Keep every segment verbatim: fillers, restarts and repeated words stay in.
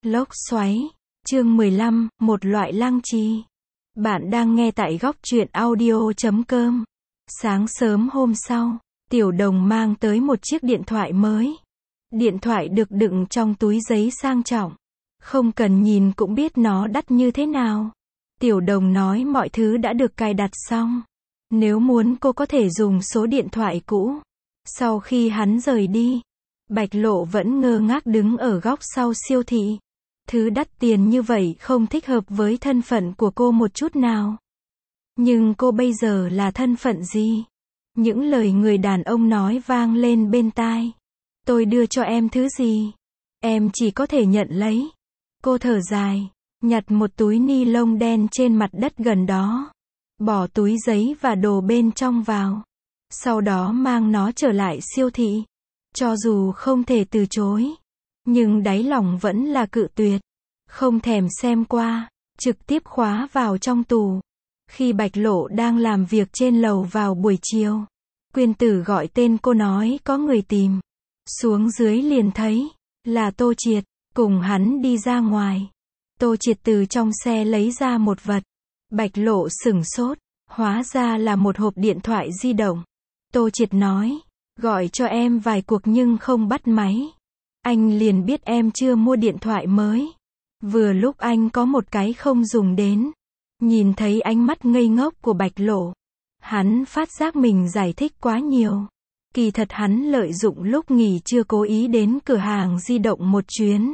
Lốc xoáy, chương mười lăm, một loại lăng trì. Bạn đang nghe tại góc truyện audio chấm com. Sáng sớm hôm sau, Tiểu Đồng mang tới một chiếc điện thoại mới. Điện thoại được đựng trong túi giấy sang trọng. Không cần nhìn cũng biết nó đắt như thế nào. Tiểu Đồng nói mọi thứ đã được cài đặt xong. Nếu muốn cô có thể dùng số điện thoại cũ. Sau khi hắn rời đi, Bạch Lộ vẫn ngơ ngác đứng ở góc sau siêu thị. Thứ đắt tiền như vậy không thích hợp với thân phận của cô một chút nào. Nhưng cô bây giờ là thân phận gì? Những lời người đàn ông nói vang lên bên tai. Tôi đưa cho em thứ gì? Em chỉ có thể nhận lấy. Cô thở dài, nhặt một túi ni lông đen trên mặt đất gần đó. Bỏ túi giấy và đồ bên trong vào. Sau đó mang nó trở lại siêu thị. Cho dù không thể từ chối, nhưng đáy lòng vẫn là cự tuyệt. Không thèm xem qua, trực tiếp khóa vào trong tủ. Khi Bạch Lộ đang làm việc trên lầu vào buổi chiều, Quyên Tử gọi tên cô nói có người tìm. Xuống dưới liền thấy, là Tô Triệt, cùng hắn đi ra ngoài. Tô Triệt từ trong xe lấy ra một vật. Bạch Lộ sửng sốt, hóa ra là một hộp điện thoại di động. Tô Triệt nói, gọi cho em vài cuộc nhưng không bắt máy. Anh liền biết em chưa mua điện thoại mới. Vừa lúc anh có một cái không dùng đến. Nhìn thấy ánh mắt ngây ngốc của Bạch Lộ, hắn phát giác mình giải thích quá nhiều. Kỳ thật hắn lợi dụng lúc nghỉ trưa cố ý đến cửa hàng di động một chuyến.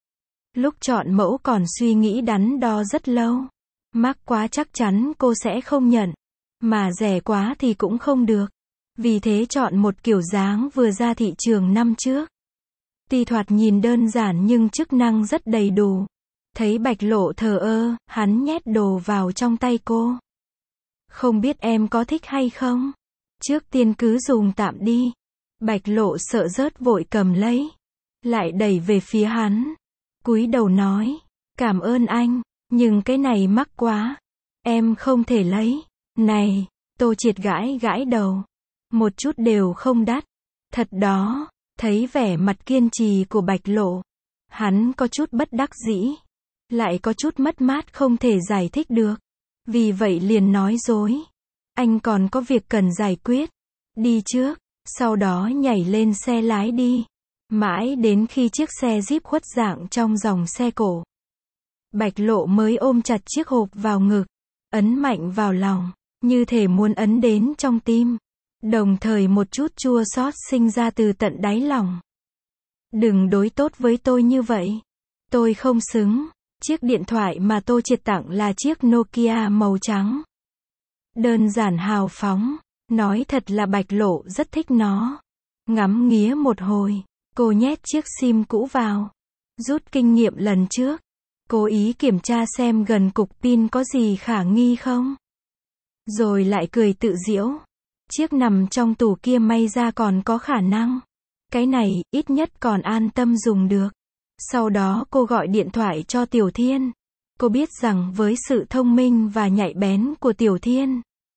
Lúc chọn mẫu còn suy nghĩ đắn đo rất lâu. Mắc quá chắc chắn cô sẽ không nhận. Mà rẻ quá thì cũng không được. Vì thế chọn một kiểu dáng vừa ra thị trường năm trước. Tuy thoạt nhìn đơn giản nhưng chức năng rất đầy đủ. Thấy Bạch Lộ thờ ơ, hắn nhét đồ vào trong tay cô. Không biết em có thích hay không? Trước tiên cứ dùng tạm đi. Bạch Lộ sợ rớt vội cầm lấy. Lại đẩy về phía hắn. Cúi đầu nói, cảm ơn anh, nhưng cái này mắc quá. Em không thể lấy. Này, Tô Triệt gãi gãi đầu. Một chút đều không đắt. Thật đó, thấy vẻ mặt kiên trì của Bạch Lộ. Hắn có chút bất đắc dĩ. Lại có chút mất mát không thể giải thích được. Vì vậy liền nói dối. Anh còn có việc cần giải quyết. Đi trước. Sau đó nhảy lên xe lái đi. Mãi đến khi chiếc xe Jeep khuất dạng trong dòng xe cổ. Bạch Lộ mới ôm chặt chiếc hộp vào ngực. Ấn mạnh vào lòng. Như thể muốn ấn đến trong tim. Đồng thời một chút chua xót sinh ra từ tận đáy lòng. Đừng đối tốt với tôi như vậy. Tôi không xứng. Chiếc điện thoại mà Tô Triệt tặng là chiếc Nokia màu trắng. Đơn giản hào phóng. Nói thật là Bạch Lộ rất thích nó. Ngắm nghía một hồi, cô nhét chiếc sim cũ vào. Rút kinh nghiệm lần trước. Cố ý kiểm tra xem gần cục pin có gì khả nghi không. Rồi lại cười tự giễu. Chiếc nằm trong tủ kia may ra còn có khả năng. Cái này, ít nhất còn an tâm dùng được. Sau đó cô gọi điện thoại cho Tiểu Thiên. Cô biết rằng với sự thông minh và nhạy bén của Tiểu Thiên,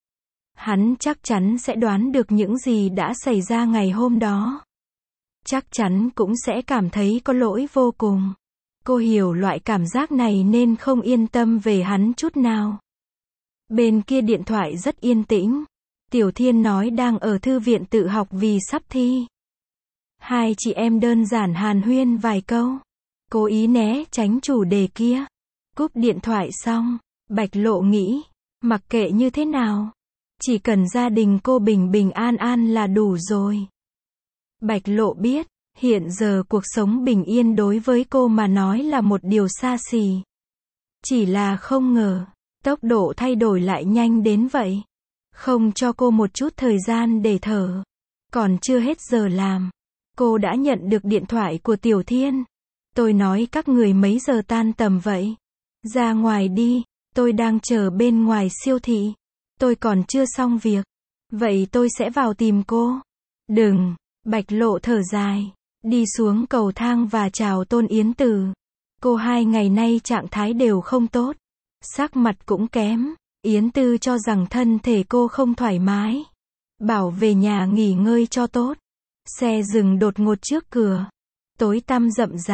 hắn chắc chắn sẽ đoán được những gì đã xảy ra ngày hôm đó. Chắc chắn cũng sẽ cảm thấy có lỗi vô cùng. Cô hiểu loại cảm giác này nên không yên tâm về hắn chút nào. Bên kia điện thoại rất yên tĩnh. Tiểu Thiên nói đang ở thư viện tự học vì sắp thi. Hai chị em đơn giản hàn huyên vài câu. Cố ý né tránh chủ đề kia. Cúp điện thoại xong, Bạch Lộ nghĩ, mặc kệ như thế nào, chỉ cần gia đình cô bình bình an an là đủ rồi. Bạch Lộ biết, hiện giờ cuộc sống bình yên đối với cô mà nói là một điều xa xỉ. Chỉ là không ngờ, tốc độ thay đổi lại nhanh đến vậy. Không cho cô một chút thời gian để thở. Còn chưa hết giờ làm, cô đã nhận được điện thoại của Tiểu Thiên. Tôi nói các người mấy giờ tan tầm vậy? Ra ngoài đi, tôi đang chờ bên ngoài siêu thị. Tôi còn chưa xong việc. Vậy tôi sẽ vào tìm cô. Đừng, Bạch Lộ thở dài. Đi xuống cầu thang và chào Tôn Yến Từ. Cô hai ngày nay trạng thái đều không tốt. Sắc mặt cũng kém. Yến Tư cho rằng thân thể cô không thoải mái. Bảo về nhà nghỉ ngơi cho tốt. Xe dừng đột ngột trước cửa. Tối tăm rậm rạp.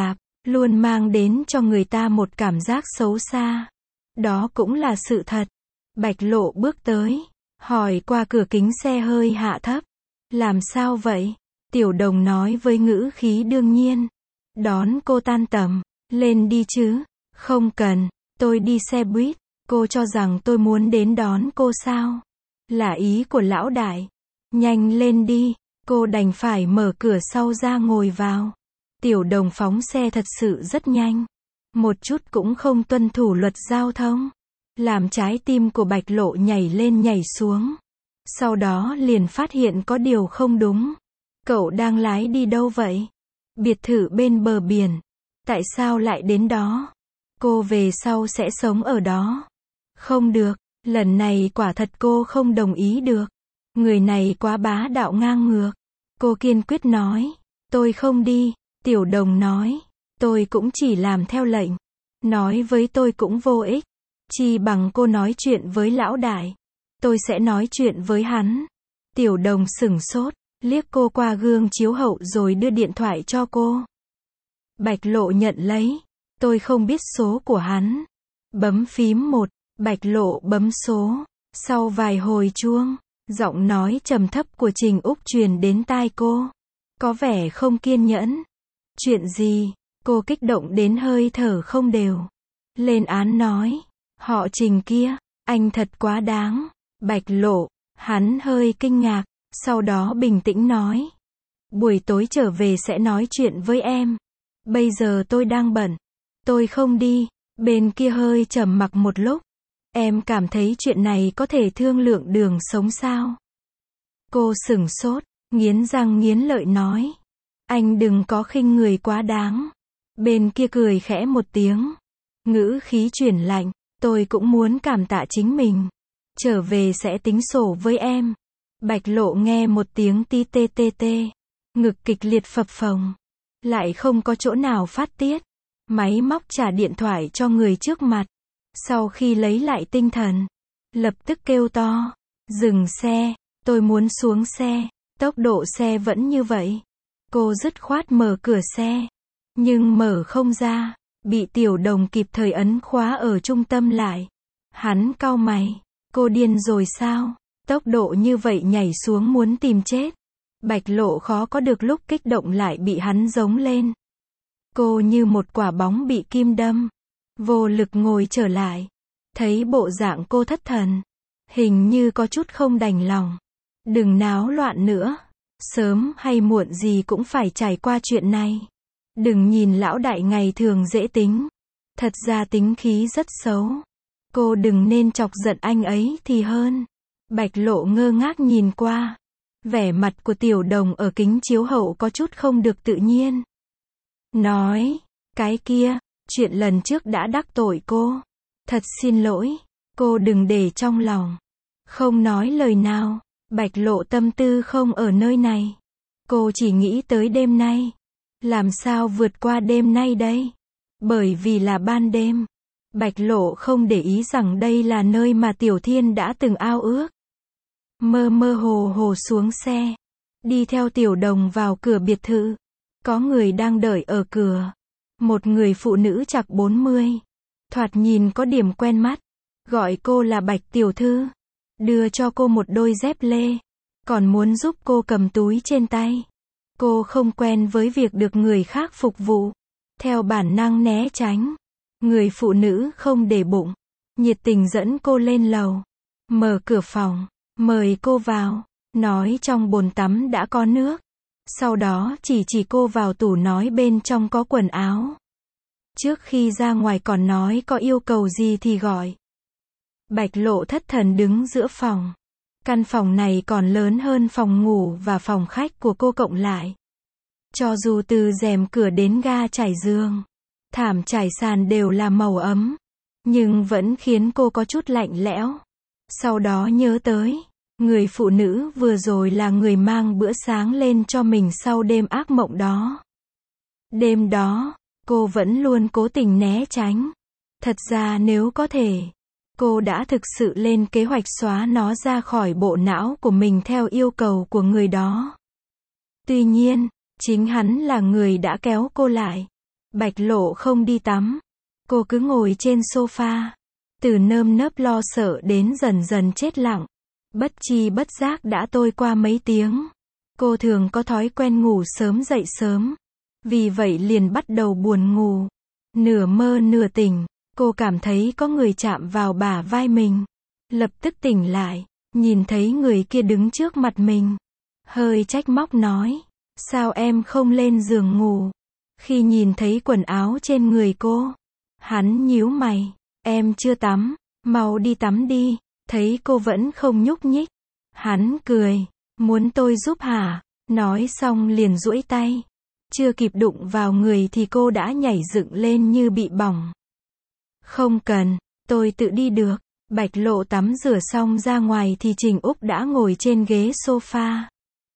luôn mang đến cho người ta một cảm giác xấu xa. Đó cũng là sự thật. Bạch Lộ bước tới, hỏi qua cửa kính xe hơi hạ thấp. Làm sao vậy? Tiểu Đồng nói với ngữ khí đương nhiên. Đón cô tan tầm, lên đi chứ. Không cần, tôi đi xe buýt. Cô cho rằng tôi muốn đến đón cô sao? Là ý của lão đại. Nhanh lên đi. Cô đành phải mở cửa sau ra ngồi vào. Tiểu Đồng phóng xe thật sự rất nhanh. Một chút cũng không tuân thủ luật giao thông. Làm trái tim của Bạch Lộ nhảy lên nhảy xuống. Sau đó liền phát hiện có điều không đúng. Cậu đang lái đi đâu vậy? Biệt thự bên bờ biển. Tại sao lại đến đó? Cô về sau sẽ sống ở đó. Không được, lần này quả thật cô không đồng ý được. Người này quá bá đạo ngang ngược. Cô kiên quyết nói. Tôi không đi. Tiểu Đồng nói. Tôi cũng chỉ làm theo lệnh. Nói với tôi cũng vô ích. Chi bằng cô nói chuyện với lão đại. Tôi sẽ nói chuyện với hắn. Tiểu Đồng sửng sốt, liếc cô qua gương chiếu hậu rồi đưa điện thoại cho cô. Bạch Lộ nhận lấy. Tôi không biết số của hắn. Bấm phím một. Bạch Lộ bấm số. Sau vài hồi chuông, giọng nói trầm thấp của Trình Úc truyền đến tai cô. Có vẻ không kiên nhẫn. Chuyện gì? Cô kích động đến hơi thở không đều. Lên án nói. Họ Trình kia, anh thật quá đáng. Bạch Lộ, hắn hơi kinh ngạc, sau đó bình tĩnh nói. Buổi tối trở về sẽ nói chuyện với em. Bây giờ tôi đang bận. Tôi không đi. Bên kia hơi trầm mặc một lúc. Em cảm thấy chuyện này có thể thương lượng đường sống sao? Cô sửng sốt, nghiến răng nghiến lợi nói. Anh đừng có khinh người quá đáng. Bên kia cười khẽ một tiếng. Ngữ khí chuyển lạnh. Tôi cũng muốn cảm tạ chính mình. Trở về sẽ tính sổ với em. Bạch Lộ nghe một tiếng ti tê tê tê. Ngực kịch liệt phập phồng. Lại không có chỗ nào phát tiết. Máy móc trả điện thoại cho người trước mặt. Sau khi lấy lại tinh thần, lập tức kêu to. Dừng xe. Tôi muốn xuống xe. Tốc độ xe vẫn như vậy. Cô dứt khoát mở cửa xe. Nhưng mở không ra. Bị Tiểu Đồng kịp thời ấn khóa ở trung tâm lại. Hắn cau mày. Cô điên rồi sao? Tốc độ như vậy nhảy xuống muốn tìm chết. Bạch Lộ khó có được lúc kích động lại bị hắn giống lên. Cô như một quả bóng bị kim đâm. Vô lực ngồi trở lại. Thấy bộ dạng cô thất thần. Hình như có chút không đành lòng. Đừng náo loạn nữa. Sớm hay muộn gì cũng phải trải qua chuyện này. Đừng nhìn lão đại ngày thường dễ tính. Thật ra tính khí rất xấu. Cô đừng nên chọc giận anh ấy thì hơn. Bạch Lộ ngơ ngác nhìn qua. Vẻ mặt của Tiểu Đồng ở kính chiếu hậu có chút không được tự nhiên. Nói, cái kia, chuyện lần trước đã đắc tội cô. Thật xin lỗi, cô đừng để trong lòng. Không nói lời nào, Bạch Lộ tâm tư không ở nơi này. Cô chỉ nghĩ tới đêm nay. Làm sao vượt qua đêm nay đây? Bởi vì là ban đêm. Bạch Lộ không để ý rằng đây là nơi mà Tiểu Thiên đã từng ao ước. Mơ mơ hồ hồ xuống xe. Đi theo Tiểu Đồng vào cửa biệt thự. Có người đang đợi ở cửa. Một người phụ nữ chạc bốn mươi. Thoạt nhìn có điểm quen mắt. Gọi cô là Bạch tiểu thư. Đưa cho cô một đôi dép lê. Còn muốn giúp cô cầm túi trên tay. Cô không quen với việc được người khác phục vụ. Theo bản năng né tránh. Người phụ nữ không để bụng. Nhiệt tình dẫn cô lên lầu. Mở cửa phòng. Mời cô vào. Nói trong bồn tắm đã có nước. Sau đó chỉ chỉ cô vào tủ nói bên trong có quần áo. Trước khi ra ngoài còn nói có yêu cầu gì thì gọi. Bạch Lộ thất thần đứng giữa phòng. Căn phòng này còn lớn hơn phòng ngủ và phòng khách của cô cộng lại. Cho dù từ rèm cửa đến ga trải giường, thảm trải sàn đều là màu ấm, nhưng vẫn khiến cô có chút lạnh lẽo. Sau đó nhớ tới, người phụ nữ vừa rồi là người mang bữa sáng lên cho mình sau đêm ác mộng đó. Đêm đó, cô vẫn luôn cố tình né tránh. Thật ra nếu có thể, cô đã thực sự lên kế hoạch xóa nó ra khỏi bộ não của mình theo yêu cầu của người đó. Tuy nhiên, chính hắn là người đã kéo cô lại. Bạch Lộ không đi tắm. Cô cứ ngồi trên sofa. Từ nơm nớp lo sợ đến dần dần chết lặng. Bất chi bất giác đã trôi qua mấy tiếng. Cô thường có thói quen ngủ sớm dậy sớm. Vì vậy liền bắt đầu buồn ngủ. Nửa mơ nửa tỉnh, cô cảm thấy có người chạm vào bả vai mình. Lập tức tỉnh lại, nhìn thấy người kia đứng trước mặt mình. Hơi trách móc nói, sao em không lên giường ngủ? Khi nhìn thấy quần áo trên người cô, hắn nhíu mày, em chưa tắm, mau đi tắm đi. Thấy cô vẫn không nhúc nhích, hắn cười, muốn tôi giúp hả? Nói xong liền duỗi tay. Chưa kịp đụng vào người thì cô đã nhảy dựng lên như bị bỏng. Không cần, tôi tự đi được. Bạch Lộ tắm rửa xong ra ngoài thì Trình Úc đã ngồi trên ghế sofa.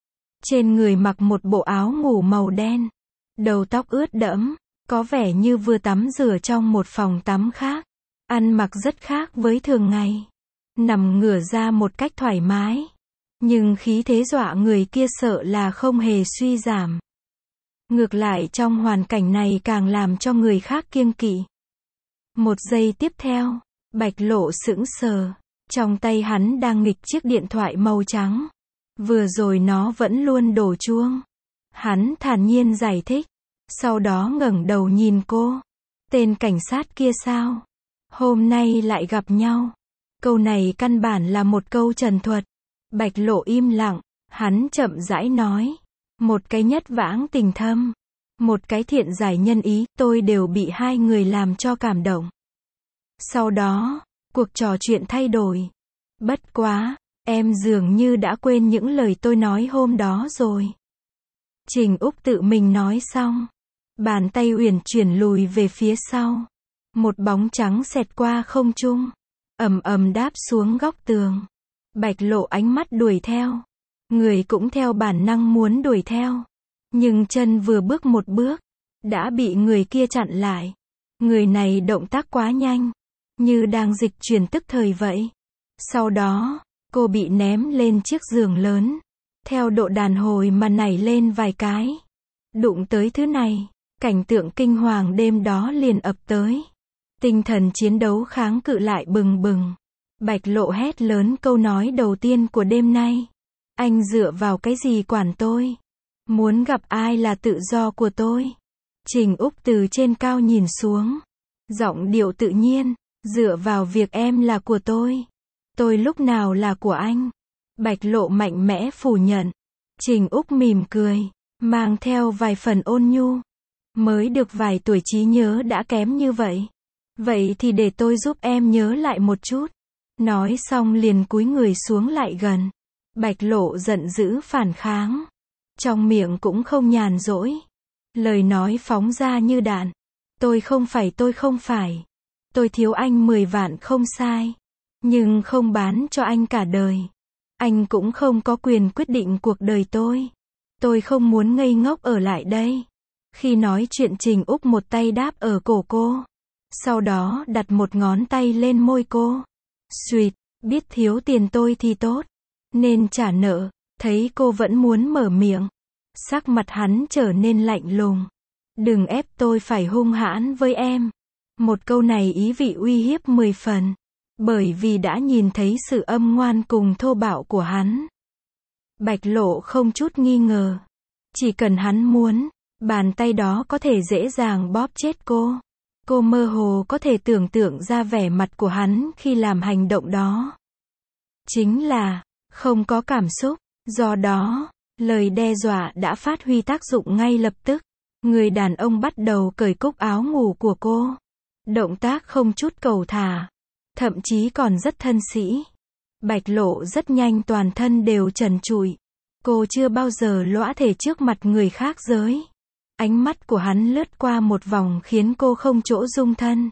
Trên người mặc một bộ áo ngủ màu đen. Đầu tóc ướt đẫm, có vẻ như vừa tắm rửa trong một phòng tắm khác. Ăn mặc rất khác với thường ngày. Nằm ngửa ra một cách thoải mái. Nhưng khí thế dọa người kia sợ là không hề suy giảm. Ngược lại trong hoàn cảnh này càng làm cho người khác kiêng kỵ. Một giây tiếp theo, Bạch Lộ sững sờ. Trong tay hắn đang nghịch chiếc điện thoại màu trắng. Vừa rồi nó vẫn luôn đổ chuông. Hắn thản nhiên giải thích. Sau đó ngẩng đầu nhìn cô. Tên cảnh sát kia sao? Hôm nay lại gặp nhau. Câu này căn bản là một câu trần thuật. Bạch Lộ im lặng. Hắn chậm rãi nói. Một cái nhất vãng tình thâm. Một cái thiện giải nhân ý. Tôi đều bị hai người làm cho cảm động. Sau đó, cuộc trò chuyện thay đổi. Bất quá, em dường như đã quên những lời tôi nói hôm đó rồi. Trình Úc tự mình nói xong. Bàn tay uyển chuyển lùi về phía sau. Một bóng trắng xẹt qua không trung. Ầm ầm đáp xuống góc tường. Bạch Lộ ánh mắt đuổi theo. Người cũng theo bản năng muốn đuổi theo. Nhưng chân vừa bước một bước, đã bị người kia chặn lại. Người này động tác quá nhanh. Như đang dịch chuyển tức thời vậy. Sau đó, cô bị ném lên chiếc giường lớn. Theo độ đàn hồi mà nảy lên vài cái. Đụng tới thứ này, cảnh tượng kinh hoàng đêm đó liền ập tới. Tinh thần chiến đấu kháng cự lại bừng bừng. Bạch Lộ hét lớn câu nói đầu tiên của đêm nay. Anh dựa vào cái gì quản tôi? Muốn gặp ai là tự do của tôi. Trình Úc từ trên cao nhìn xuống. Giọng điệu tự nhiên. Dựa vào việc em là của tôi. Tôi lúc nào là của anh? Bạch Lộ mạnh mẽ phủ nhận. Trình Úc mỉm cười. Mang theo vài phần ôn nhu. Mới được vài tuổi trí nhớ đã kém như vậy. Vậy thì để tôi giúp em nhớ lại một chút. Nói xong liền cúi người xuống lại gần. Bạch Lộ giận dữ phản kháng. Trong miệng cũng không nhàn rỗi. Lời nói phóng ra như đạn. Tôi không phải tôi không phải. Tôi thiếu anh mười vạn không sai. Nhưng không bán cho anh cả đời. Anh cũng không có quyền quyết định cuộc đời tôi. Tôi không muốn ngây ngốc ở lại đây. Khi nói chuyện Trình Úc một tay đáp ở cổ cô. Sau đó đặt một ngón tay lên môi cô. Suýt, biết thiếu tiền tôi thì tốt. Nên trả nợ. Thấy cô vẫn muốn mở miệng. Sắc mặt hắn trở nên lạnh lùng. Đừng ép tôi phải hung hãn với em. Một câu này ý vị uy hiếp mười phần. Bởi vì đã nhìn thấy sự âm ngoan cùng thô bạo của hắn. Bạch Lộ không chút nghi ngờ. Chỉ cần hắn muốn, bàn tay đó có thể dễ dàng bóp chết cô. Cô mơ hồ có thể tưởng tượng ra vẻ mặt của hắn khi làm hành động đó. Chính là, không có cảm xúc. Do đó, lời đe dọa đã phát huy tác dụng ngay lập tức. Người đàn ông bắt đầu cởi cúc áo ngủ của cô. Động tác không chút cầu thả. Thậm chí còn rất thân sĩ. Bạch Lộ rất nhanh toàn thân đều trần trụi. Cô chưa bao giờ lõa thể trước mặt người khác giới. Ánh mắt của hắn lướt qua một vòng khiến cô không chỗ dung thân.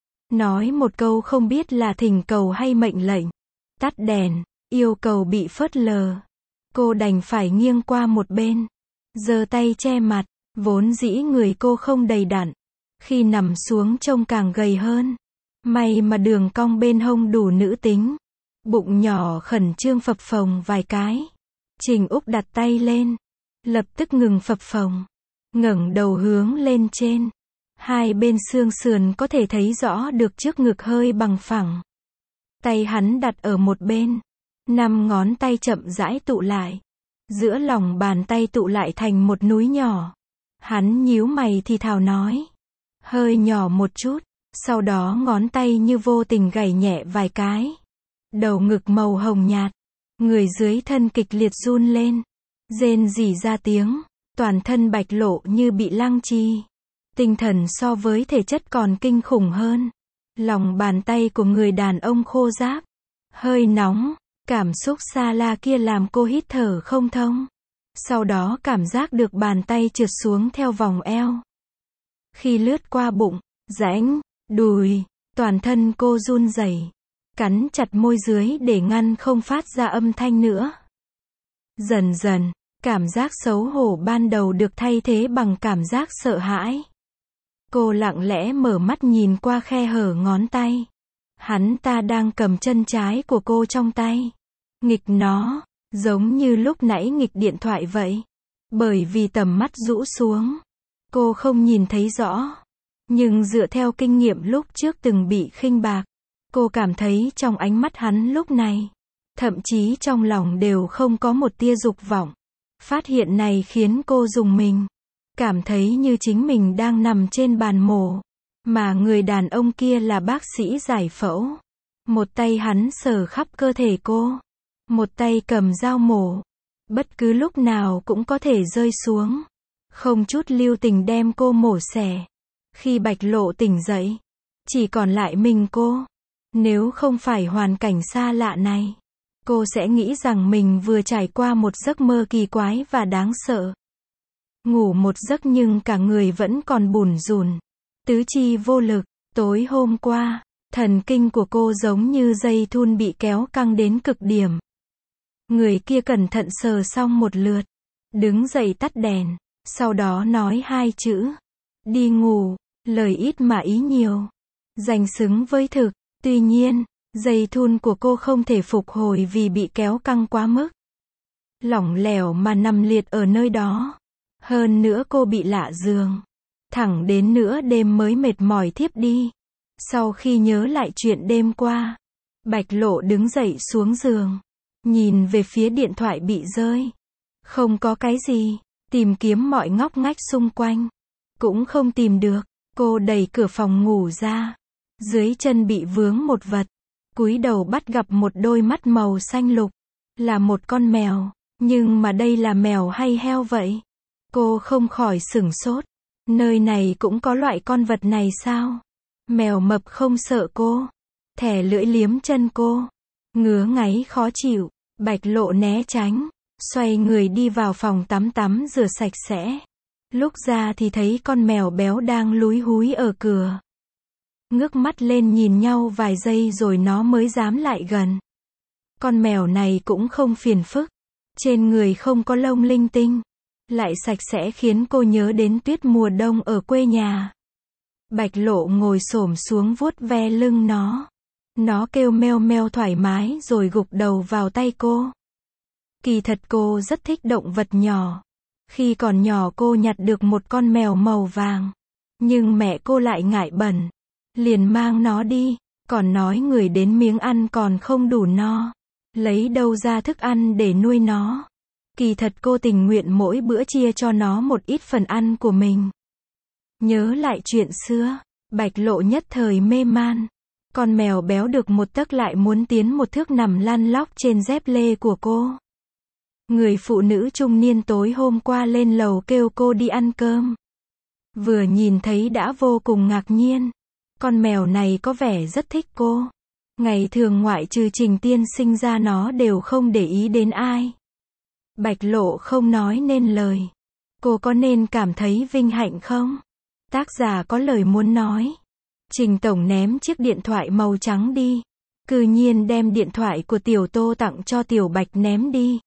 Nói một câu không biết là thỉnh cầu hay mệnh lệnh. Tắt đèn, yêu cầu bị phớt lờ. Cô đành phải nghiêng qua một bên. Giơ tay che mặt, vốn dĩ người cô không đầy đặn. Khi nằm xuống trông càng gầy hơn. May mà đường cong bên hông đủ nữ tính. Bụng nhỏ khẩn trương phập phồng vài cái. Trình Úc đặt tay lên. Lập tức ngừng phập phồng. Ngẩng đầu hướng lên trên. Hai bên xương sườn có thể thấy rõ được trước ngực hơi bằng phẳng. Tay hắn đặt ở một bên. Năm ngón tay chậm rãi tụ lại. Giữa lòng bàn tay tụ lại thành một núi nhỏ. Hắn nhíu mày thì thào nói. Hơi nhỏ một chút. Sau đó ngón tay như vô tình gảy nhẹ vài cái. Đầu ngực màu hồng nhạt. Người dưới thân kịch liệt run lên. Rên rỉ ra tiếng. Toàn thân Bạch Lộ như bị lăng trì. Tinh thần so với thể chất còn kinh khủng hơn. Lòng bàn tay của người đàn ông khô ráp. Hơi nóng. Cảm xúc xa la kia làm cô hít thở không thông. Sau đó cảm giác được bàn tay trượt xuống theo vòng eo. Khi lướt qua bụng, rãnh, đùi, toàn thân cô run rẩy, cắn chặt môi dưới để ngăn không phát ra âm thanh nữa. Dần dần, cảm giác xấu hổ ban đầu được thay thế bằng cảm giác sợ hãi. Cô lặng lẽ mở mắt nhìn qua khe hở ngón tay. Hắn ta đang cầm chân trái của cô trong tay. Nghịch nó, giống như lúc nãy nghịch điện thoại vậy. Bởi vì tầm mắt rũ xuống, cô không nhìn thấy rõ. Nhưng dựa theo kinh nghiệm lúc trước từng bị khinh bạc, cô cảm thấy trong ánh mắt hắn lúc này, thậm chí trong lòng đều không có một tia dục vọng. Phát hiện này khiến cô rùng mình. Cảm thấy như chính mình đang nằm trên bàn mổ. Mà người đàn ông kia là bác sĩ giải phẫu. Một tay hắn sờ khắp cơ thể cô. Một tay cầm dao mổ. Bất cứ lúc nào cũng có thể rơi xuống. Không chút lưu tình đem cô mổ xẻ. Khi Bạch Lộ tỉnh dậy, chỉ còn lại mình cô. Nếu không phải hoàn cảnh xa lạ này, cô sẽ nghĩ rằng mình vừa trải qua một giấc mơ kỳ quái và đáng sợ. Ngủ một giấc nhưng cả người vẫn còn bủn rủn, tứ chi vô lực. Tối hôm qua, thần kinh của cô giống như dây thun bị kéo căng đến cực điểm. Người kia cẩn thận sờ xong một lượt, đứng dậy tắt đèn, sau đó nói hai chữ. Đi ngủ, lời ít mà ý nhiều. Danh xứng với thực, tuy nhiên, dây thun của cô không thể phục hồi vì bị kéo căng quá mức. Lỏng lẻo mà nằm liệt ở nơi đó. Hơn nữa cô bị lạ giường. Thẳng đến nửa đêm mới mệt mỏi thiếp đi. Sau khi nhớ lại chuyện đêm qua, Bạch Lộ đứng dậy xuống giường. Nhìn về phía điện thoại bị rơi. Không có cái gì. Tìm kiếm mọi ngóc ngách xung quanh. Cũng không tìm được. Cô đẩy cửa phòng ngủ ra. Dưới chân bị vướng một vật. Cúi đầu bắt gặp một đôi mắt màu xanh lục. Là một con mèo. Nhưng mà đây là mèo hay heo vậy? Cô không khỏi sửng sốt. Nơi này cũng có loại con vật này sao? Mèo mập không sợ cô. Thẻ lưỡi liếm chân cô. Ngứa ngáy khó chịu. Bạch Lộ né tránh. Xoay người đi vào phòng tắm tắm rửa sạch sẽ. Lúc ra thì thấy con mèo béo đang lúi húi ở cửa. Ngước mắt lên nhìn nhau vài giây rồi nó mới dám lại gần. Con mèo này cũng không phiền phức. Trên người không có lông linh tinh. Lại sạch sẽ khiến cô nhớ đến tuyết mùa đông ở quê nhà. Bạch Lộ ngồi xổm xuống vuốt ve lưng nó. Nó kêu meo meo thoải mái rồi gục đầu vào tay cô. Kỳ thật cô rất thích động vật nhỏ. Khi còn nhỏ cô nhặt được một con mèo màu vàng. Nhưng mẹ cô lại ngại bẩn. Liền mang nó đi. Còn nói người đến miếng ăn còn không đủ no. Lấy đâu ra thức ăn để nuôi nó. Kỳ thật cô tình nguyện mỗi bữa chia cho nó một ít phần ăn của mình. Nhớ lại chuyện xưa, Bạch Lộ nhất thời mê man. Con mèo béo được một tấc lại muốn tiến một thước nằm lăn lóc trên dép lê của cô. Người phụ nữ trung niên tối hôm qua lên lầu kêu cô đi ăn cơm. Vừa nhìn thấy đã vô cùng ngạc nhiên. Con mèo này có vẻ rất thích cô. Ngày thường ngoại trừ Trình Tiên sinh ra nó đều không để ý đến ai. Bạch Lộ không nói nên lời. Cô có nên cảm thấy vinh hạnh không? Tác giả có lời muốn nói. Trình tổng ném chiếc điện thoại màu trắng đi. Cư nhiên đem điện thoại của Tiểu Tô tặng cho Tiểu Bạch ném đi.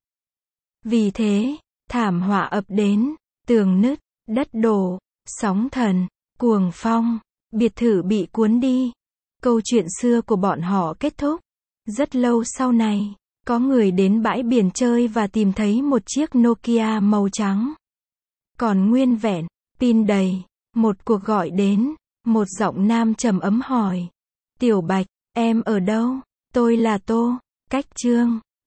Vì thế, thảm họa ập đến, tường nứt, đất đổ, sóng thần, cuồng phong, biệt thự bị cuốn đi. Câu chuyện xưa của bọn họ kết thúc. Rất lâu sau này, có người đến bãi biển chơi và tìm thấy một chiếc Nokia màu trắng. Còn nguyên vẹn, pin đầy. Một cuộc gọi đến, một giọng nam trầm ấm hỏi. Tiểu Bạch, em ở đâu? Tôi là Tô, Cách Trương.